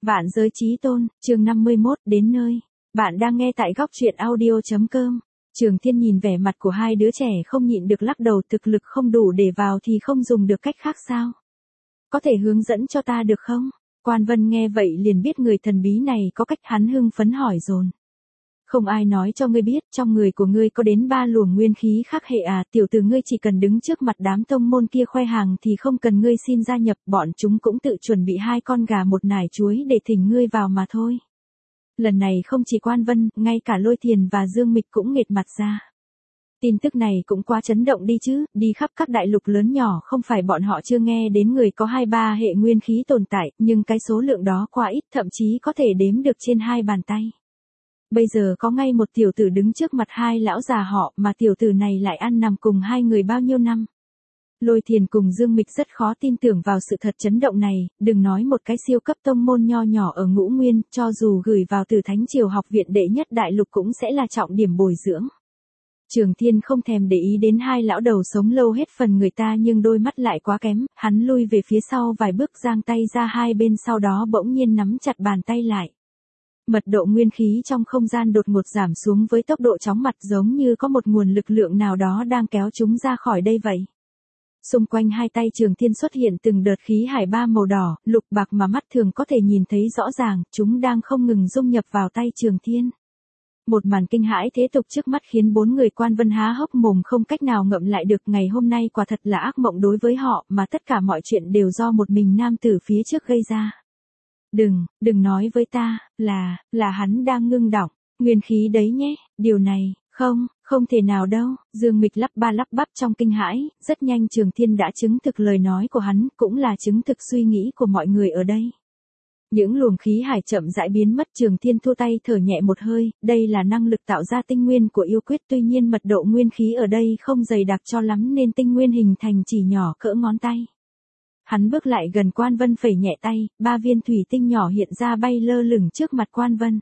Vạn giới chí tôn, chương 51, đến nơi. Bạn đang nghe tại góc truyện audio.com. Trường Thiên nhìn vẻ mặt của hai đứa trẻ không nhịn được lắc đầu, thực lực không đủ để vào thì không dùng được cách khác sao? Có thể hướng dẫn cho ta được không? Quan Vân nghe vậy liền biết người thần bí này có cách, hắn hưng phấn hỏi dồn. Không ai nói cho ngươi biết, trong người của ngươi có đến 3 luồng nguyên khí khác hệ à, tiểu tử ngươi chỉ cần đứng trước mặt đám tông môn kia khoe hàng thì không cần ngươi xin gia nhập, bọn chúng cũng tự chuẩn bị 2 con gà một nải chuối để thỉnh ngươi vào mà thôi. Lần này không chỉ Quan Vân, ngay cả Lôi Thiền và Dương Mịch cũng nghệt mặt ra. Tin tức này cũng quá chấn động đi chứ, đi khắp các đại lục lớn nhỏ không phải bọn họ chưa nghe đến người có 2-3 hệ nguyên khí tồn tại, nhưng cái số lượng đó quá ít, thậm chí có thể đếm được trên 2 bàn tay. Bây giờ có ngay một tiểu tử đứng trước mặt 2 lão già họ, mà tiểu tử này lại ăn nằm cùng 2 người bao nhiêu năm. Lôi Thiền cùng Dương Mịch rất khó tin tưởng vào sự thật chấn động này, đừng nói một cái siêu cấp tông môn nho nhỏ ở Ngũ Nguyên, cho dù gửi vào Từ Thánh Triều học viện đệ nhất đại lục cũng sẽ là trọng điểm bồi dưỡng. Trường Thiên không thèm để ý đến 2 lão đầu sống lâu hết phần người ta, nhưng đôi mắt lại quá kém, hắn lui về phía sau vài bước, giang tay ra hai bên, sau đó bỗng nhiên nắm chặt bàn tay lại. Mật độ nguyên khí trong không gian đột ngột giảm xuống với tốc độ chóng mặt, giống như có một nguồn lực lượng nào đó đang kéo chúng ra khỏi đây vậy. Xung quanh hai tay Trường Thiên xuất hiện từng đợt khí hải ba màu đỏ, lục bạc mà mắt thường có thể nhìn thấy rõ ràng, chúng đang không ngừng dung nhập vào tay Trường Thiên. Một màn kinh hãi thế tục trước mắt khiến 4 người Quan Vân há hốc mồm không cách nào ngậm lại được, ngày hôm nay quả thật là ác mộng đối với họ, mà tất cả mọi chuyện đều do một mình nam tử phía trước gây ra. Đừng nói với ta, là hắn đang ngưng đọng nguyên khí đấy nhé, điều này, không thể nào đâu, Dương Mịch lắp ba lắp bắp trong kinh hãi, rất nhanh Trường Thiên đã chứng thực lời nói của hắn, cũng là chứng thực suy nghĩ của mọi người ở đây. Những luồng khí hải chậm rãi biến mất, Trường Thiên thua tay thở nhẹ một hơi, đây là năng lực tạo ra tinh nguyên của yêu quyết, tuy nhiên mật độ nguyên khí ở đây không dày đặc cho lắm nên tinh nguyên hình thành chỉ nhỏ cỡ ngón tay. Hắn bước lại gần Quan Vân phẩy nhẹ tay, 3 viên thủy tinh nhỏ hiện ra bay lơ lửng trước mặt Quan Vân.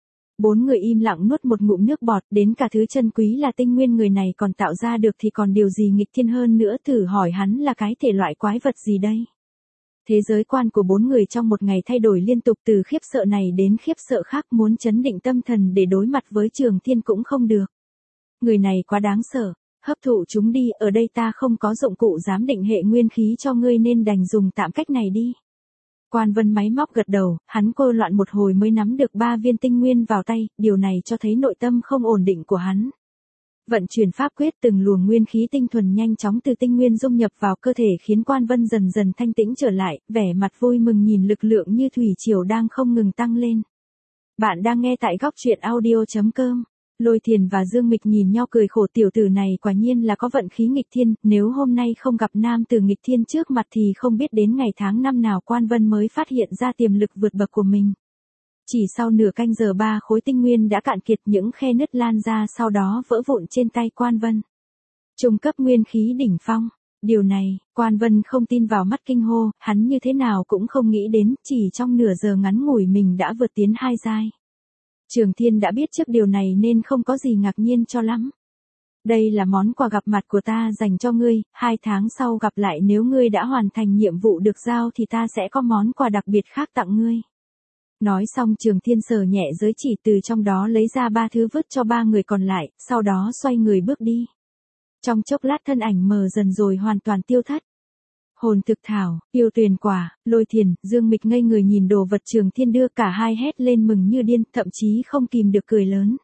4 người im lặng nuốt một ngụm nước bọt, đến cả thứ chân quý là tinh nguyên người này còn tạo ra được thì còn điều gì nghịch thiên hơn nữa, thử hỏi hắn là cái thể loại quái vật gì đây? Thế giới quan của 4 người trong một ngày thay đổi liên tục, từ khiếp sợ này đến khiếp sợ khác, muốn chấn định tâm thần để đối mặt với Trường Thiên cũng không được. Người này quá đáng sợ, hấp thụ chúng đi, ở đây ta không có dụng cụ giám định hệ nguyên khí cho ngươi nên đành dùng tạm cách này đi. Quan Vân máy móc gật đầu, hắn cô loạn một hồi mới nắm được 3 viên tinh nguyên vào tay, điều này cho thấy nội tâm không ổn định của hắn. Vận chuyển pháp quyết, từng luồng nguyên khí tinh thuần nhanh chóng từ tinh nguyên dung nhập vào cơ thể, khiến Quan Vân dần dần thanh tĩnh trở lại, vẻ mặt vui mừng nhìn lực lượng như thủy triều đang không ngừng tăng lên. Bạn đang nghe tại góc truyện audio.com. Lôi Thiền và Dương Mịch nhìn nhau cười khổ, tiểu tử này quả nhiên là có vận khí nghịch thiên, nếu hôm nay không gặp nam tử nghịch thiên trước mặt thì không biết đến ngày tháng năm nào Quan Vân mới phát hiện ra tiềm lực vượt bậc của mình. Chỉ sau nửa canh giờ 3 khối tinh nguyên đã cạn kiệt, những khe nứt lan ra sau đó vỡ vụn trên tay Quan Vân. Trung cấp nguyên khí đỉnh phong. Điều này, Quan Vân không tin vào mắt, kinh hô, hắn như thế nào cũng không nghĩ đến, chỉ trong nửa giờ ngắn ngủi mình đã vượt tiến 2 giai. Trường Thiên đã biết trước điều này nên không có gì ngạc nhiên cho lắm. Đây là món quà gặp mặt của ta dành cho ngươi, 2 tháng sau gặp lại, nếu ngươi đã hoàn thành nhiệm vụ được giao thì ta sẽ có món quà đặc biệt khác tặng ngươi. Nói xong Trường Thiên sờ nhẹ giới chỉ, từ trong đó lấy ra 3 thứ vứt cho 3 người còn lại, sau đó xoay người bước đi. Trong chốc lát thân ảnh mờ dần rồi hoàn toàn tiêu thất. Hồn thực thảo, yêu tuyền quả, Lôi Thiền, Dương Mịch ngây người nhìn đồ vật Trường Thiên đưa, cả hai hét lên mừng như điên, thậm chí không kìm được cười lớn.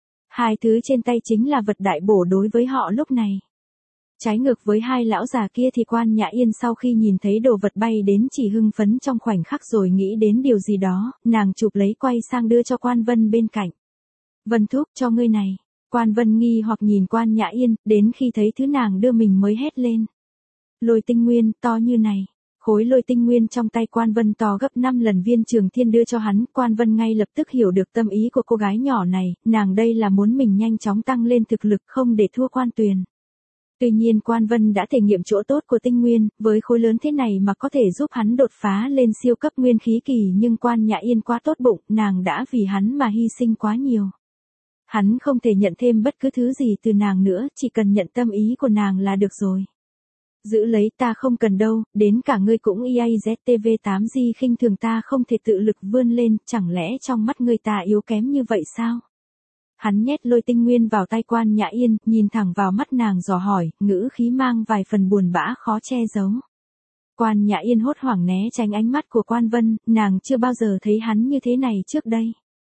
2 thứ trên tay chính là vật đại bổ đối với họ lúc này. Trái ngược với 2 lão già kia thì Quan Nhã Yên sau khi nhìn thấy đồ vật bay đến chỉ hưng phấn trong khoảnh khắc, rồi nghĩ đến điều gì đó, nàng chụp lấy quay sang đưa cho Quan Vân bên cạnh. Vân thúc, cho ngươi này. Quan Vân nghi hoặc nhìn Quan Nhã Yên, đến khi thấy thứ nàng đưa mình mới hét lên. Lôi tinh nguyên, to như này. Khối lôi tinh nguyên trong tay Quan Vân to gấp 5 lần viên Trường Thiên đưa cho hắn, Quan Vân ngay lập tức hiểu được tâm ý của cô gái nhỏ này, nàng đây là muốn mình nhanh chóng tăng lên thực lực, không để thua Quan Tuyền. Tuy nhiên Quan Vân đã thể nghiệm chỗ tốt của tinh nguyên, với khối lớn thế này mà có thể giúp hắn đột phá lên siêu cấp nguyên khí kỳ, nhưng Quan Nhã Yên quá tốt bụng, nàng đã vì hắn mà hy sinh quá nhiều. Hắn không thể nhận thêm bất cứ thứ gì từ nàng nữa, chỉ cần nhận tâm ý của nàng là được rồi. Giữ lấy ta không cần đâu, đến cả ngươi cũng IAZTV8G khinh thường ta không thể tự lực vươn lên, chẳng lẽ trong mắt ngươi ta yếu kém như vậy sao? Hắn nhét lôi tinh nguyên vào tay Quan Nhã Yên, nhìn thẳng vào mắt nàng dò hỏi, ngữ khí mang vài phần buồn bã khó che giấu. Quan Nhã Yên hốt hoảng né tránh ánh mắt của Quan Vân, nàng chưa bao giờ thấy hắn như thế này trước đây.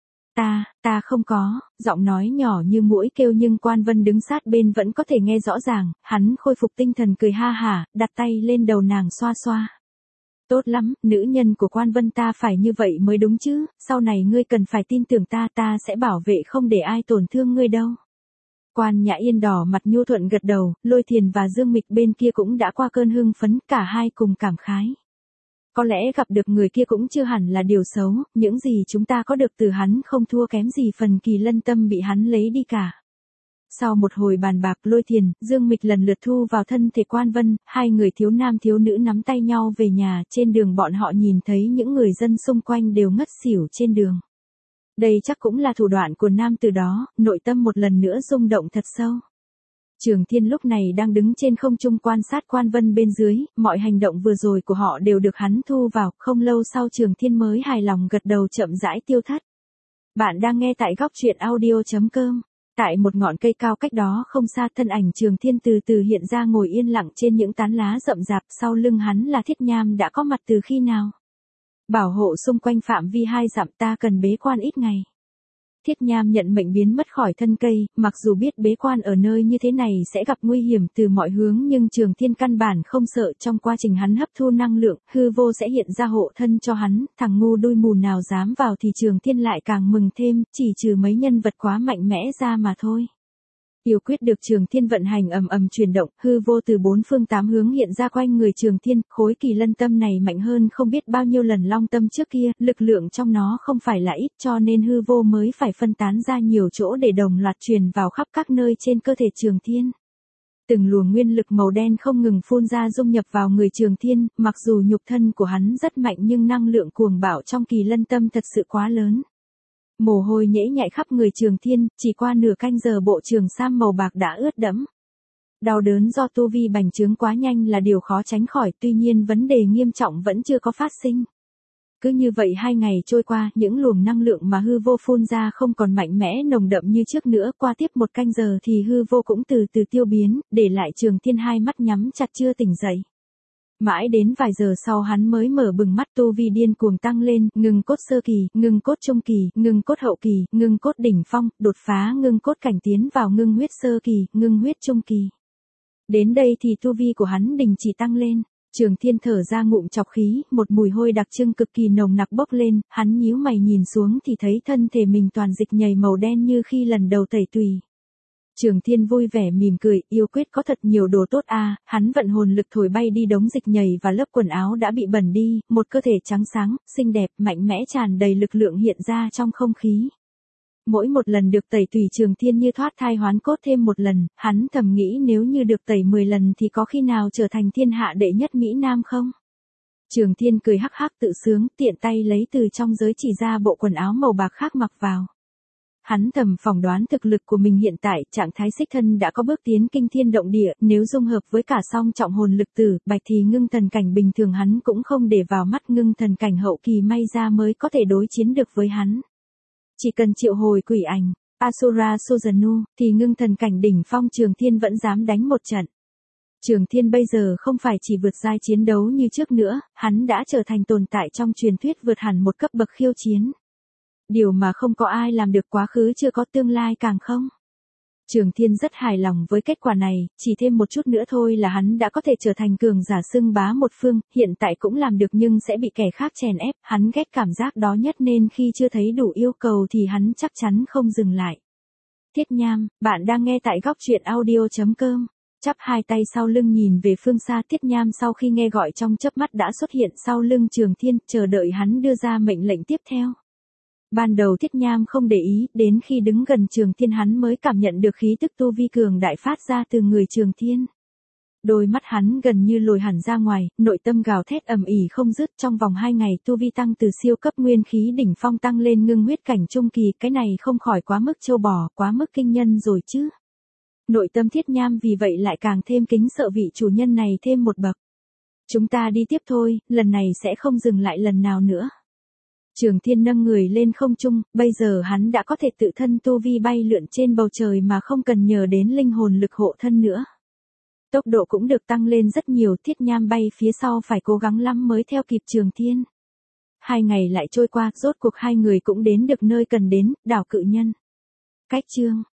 Ta không có, giọng nói nhỏ như muỗi kêu nhưng Quan Vân đứng sát bên vẫn có thể nghe rõ ràng, hắn khôi phục tinh thần cười ha hả, đặt tay lên đầu nàng xoa xoa. Tốt lắm, nữ nhân của Quan Vân ta phải như vậy mới đúng chứ, sau này ngươi cần phải tin tưởng ta sẽ bảo vệ không để ai tổn thương ngươi đâu. Quan Nhã Yên đỏ mặt nhu thuận gật đầu, Lôi Thiền và Dương Mịch bên kia cũng đã qua cơn hưng phấn, cả hai cùng cảm khái. Có lẽ gặp được người kia cũng chưa hẳn là điều xấu, những gì chúng ta có được từ hắn không thua kém gì phần Kỳ Lân Tâm bị hắn lấy đi cả. Sau một hồi bàn bạc, Lôi Thiền, Dương Mịch lần lượt thu vào thân thể Quan Vân, hai người thiếu nam thiếu nữ nắm tay nhau về nhà, trên đường bọn họ nhìn thấy những người dân xung quanh đều ngất xỉu trên đường. Đây chắc cũng là thủ đoạn của nam từ đó, nội tâm một lần nữa rung động thật sâu. Trường Thiên lúc này đang đứng trên không trung quan sát Quan Vân bên dưới, mọi hành động vừa rồi của họ đều được hắn thu vào, không lâu sau Trường Thiên mới hài lòng gật đầu chậm rãi tiêu thất. Bạn đang nghe tại góc truyện audio.com. Tại một ngọn cây cao cách đó không xa, thân ảnh Trường Thiên từ từ hiện ra ngồi yên lặng trên những tán lá rậm rạp, sau lưng hắn là Thiết Nham đã có mặt từ khi nào? Bảo hộ xung quanh phạm vi 2 dặm, ta cần bế quan ít ngày. Thiết Nham nhận mệnh biến mất khỏi thân cây, mặc dù biết bế quan ở nơi như thế này sẽ gặp nguy hiểm từ mọi hướng nhưng Trường Thiên căn bản không sợ, trong quá trình hắn hấp thu năng lượng, hư vô sẽ hiện ra hộ thân cho hắn, thằng ngu đuôi mù nào dám vào thì Trường Thiên lại càng mừng thêm, chỉ trừ mấy nhân vật quá mạnh mẽ ra mà thôi. Yêu quyết được Trường Thiên vận hành ầm ầm chuyển động, hư vô từ 4 phương 8 hướng hiện ra quanh người Trường Thiên, khối Kỳ Lân Tâm này mạnh hơn không biết bao nhiêu lần Long Tâm trước kia, lực lượng trong nó không phải là ít cho nên hư vô mới phải phân tán ra nhiều chỗ để đồng loạt truyền vào khắp các nơi trên cơ thể Trường Thiên. Từng luồng nguyên lực màu đen không ngừng phun ra dung nhập vào người Trường Thiên, mặc dù nhục thân của hắn rất mạnh nhưng năng lượng cuồng bạo trong Kỳ Lân Tâm thật sự quá lớn. Mồ hôi nhễ nhại khắp người Trường Thiên, chỉ qua nửa canh giờ bộ trường sam màu bạc đã ướt đẫm. Đau đớn do tu vi bành trướng quá nhanh là điều khó tránh khỏi, tuy nhiên vấn đề nghiêm trọng vẫn chưa có phát sinh. Cứ như vậy 2 ngày trôi qua, những luồng năng lượng mà hư vô phun ra không còn mạnh mẽ nồng đậm như trước nữa, qua tiếp 1 canh giờ thì hư vô cũng từ từ tiêu biến, để lại Trường Thiên hai mắt nhắm chặt chưa tỉnh dậy. Mãi đến vài giờ sau hắn mới mở bừng mắt, tu vi điên cuồng tăng lên, ngưng cốt sơ kỳ, ngưng cốt trung kỳ, ngưng cốt hậu kỳ, ngưng cốt đỉnh phong, đột phá ngưng cốt cảnh tiến vào ngưng huyết sơ kỳ, ngưng huyết trung kỳ. Đến đây thì tu vi của hắn đình chỉ tăng lên. Trường Thiên thở ra ngụm chọc khí, một mùi hôi đặc trưng cực kỳ nồng nặc bốc lên, hắn nhíu mày nhìn xuống thì thấy thân thể mình toàn dịch nhầy màu đen như khi lần đầu tẩy tùy. Trường Thiên vui vẻ mỉm cười, yêu quyết có thật nhiều đồ tốt a, hắn vận hồn lực thổi bay đi đống dịch nhầy và lớp quần áo đã bị bẩn đi, một cơ thể trắng sáng, xinh đẹp, mạnh mẽ tràn đầy lực lượng hiện ra trong không khí. Mỗi một lần được tẩy tùy Trường Thiên như thoát thai hoán cốt thêm một lần, hắn thầm nghĩ nếu như được tẩy 10 lần thì có khi nào trở thành thiên hạ đệ nhất Mỹ Nam không? Trường Thiên cười hắc hắc tự sướng, tiện tay lấy từ trong giới chỉ ra bộ quần áo màu bạc khác mặc vào. Hắn thầm phỏng đoán thực lực của mình hiện tại, trạng thái xích thân đã có bước tiến kinh thiên động địa, nếu dung hợp với cả song trọng hồn lực tử, bạch thì ngưng thần cảnh bình thường hắn cũng không để vào mắt, ngưng thần cảnh hậu kỳ may ra mới có thể đối chiến được với hắn. Chỉ cần triệu hồi quỷ ảnh, Asura Suzanu, thì ngưng thần cảnh đỉnh phong Trường Thiên vẫn dám đánh một trận. Trường Thiên bây giờ không phải chỉ vượt giai chiến đấu như trước nữa, hắn đã trở thành tồn tại trong truyền thuyết vượt hẳn một cấp bậc khiêu chiến. Điều mà không có ai làm được, quá khứ chưa có tương lai càng không. Trường Thiên rất hài lòng với kết quả này, chỉ thêm một chút nữa thôi là hắn đã có thể trở thành cường giả xưng bá một phương, hiện tại cũng làm được nhưng sẽ bị kẻ khác chèn ép, hắn ghét cảm giác đó nhất nên khi chưa thấy đủ yêu cầu thì hắn chắc chắn không dừng lại. Thiết Nham, bạn đang nghe tại góc truyện audio.com. Chắp hai tay sau lưng nhìn về phương xa, Thiết Nham sau khi nghe gọi trong chớp mắt đã xuất hiện sau lưng Trường Thiên, chờ đợi hắn đưa ra mệnh lệnh tiếp theo. Ban đầu Thiết Nham không để ý, đến khi đứng gần Trường Thiên hắn mới cảm nhận được khí tức tu vi cường đại phát ra từ người Trường Thiên. Đôi mắt hắn gần như lồi hẳn ra ngoài, nội tâm gào thét ầm ĩ không dứt, trong vòng 2 ngày tu vi tăng từ siêu cấp nguyên khí đỉnh phong tăng lên ngưng huyết cảnh trung kỳ, cái này không khỏi quá mức trâu bò, quá mức kinh nhân rồi chứ. Nội tâm Thiết Nham vì vậy lại càng thêm kính sợ vị chủ nhân này thêm một bậc. Chúng ta đi tiếp thôi, lần này sẽ không dừng lại lần nào nữa. Trường Thiên nâng người lên không trung, bây giờ hắn đã có thể tự thân tu vi bay lượn trên bầu trời mà không cần nhờ đến linh hồn lực hộ thân nữa. Tốc độ cũng được tăng lên rất nhiều, Thiết Nham bay phía sau phải cố gắng lắm mới theo kịp Trường Thiên. 2 ngày lại trôi qua, rốt cuộc hai người cũng đến được nơi cần đến, đảo Cự Nhân. Cách chương